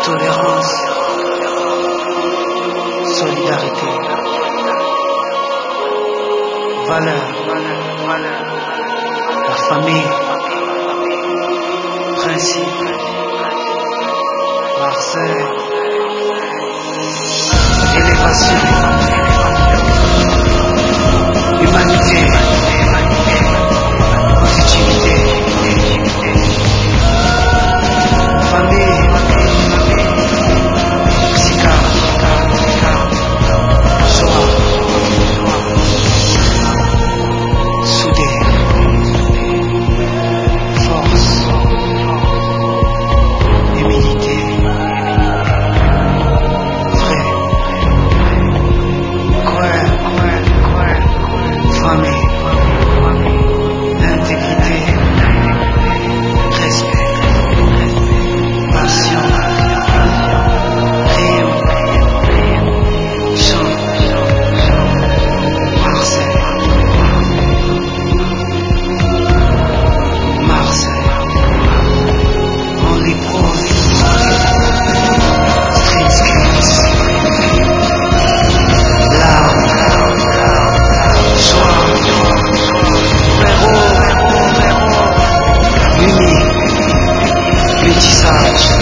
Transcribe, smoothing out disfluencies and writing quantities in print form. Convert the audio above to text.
tolérance, solidarité, valeur, la famille, principe, Marseille, élévation, humanité, positivité, famille, psychiatre, joie, soudé, force, humilité, vrai, famille, intégrité, respect, passion, rime, chant, Marseille, Marseille, Henri Prost, Street Skills, larmes, joie, frérot, unique, métissage.